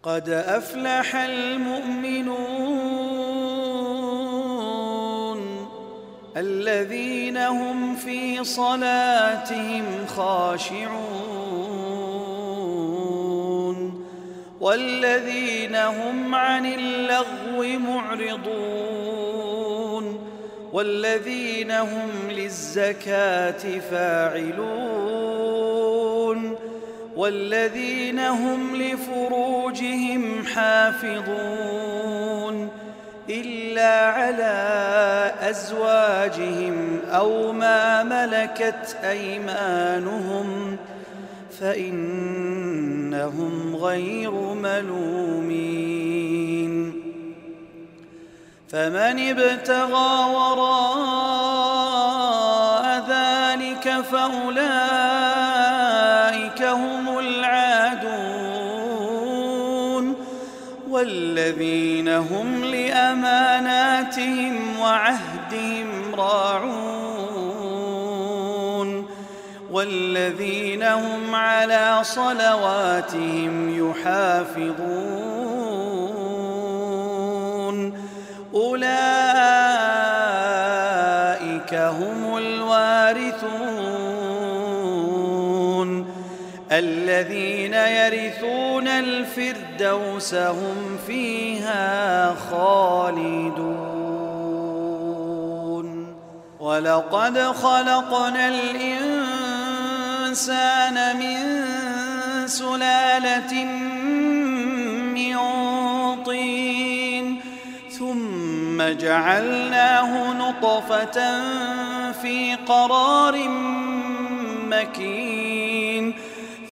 قد أفلح المؤمنون الذين هم في صلاتهم خاشعون والذين هم عن اللغو معرضون والذين هم للزكاة فاعلون والذين هم لفروجهم حافظون إلا على أزواجهم أو ما ملكت أيمانهم فإنهم غير ملومين فمن ابتغى وراء ذلك فأولئك هم العادون والذين هم لأماناتهم وعهدهم راعون والذين هم على صلواتهم يحافظون أولئك هم الوارثون الذين يرثون الفردوس هم فيها خالدون ولقد خلقنا الإنسان من سلالة من طين ثم جعلناه نطفة في قرار مكين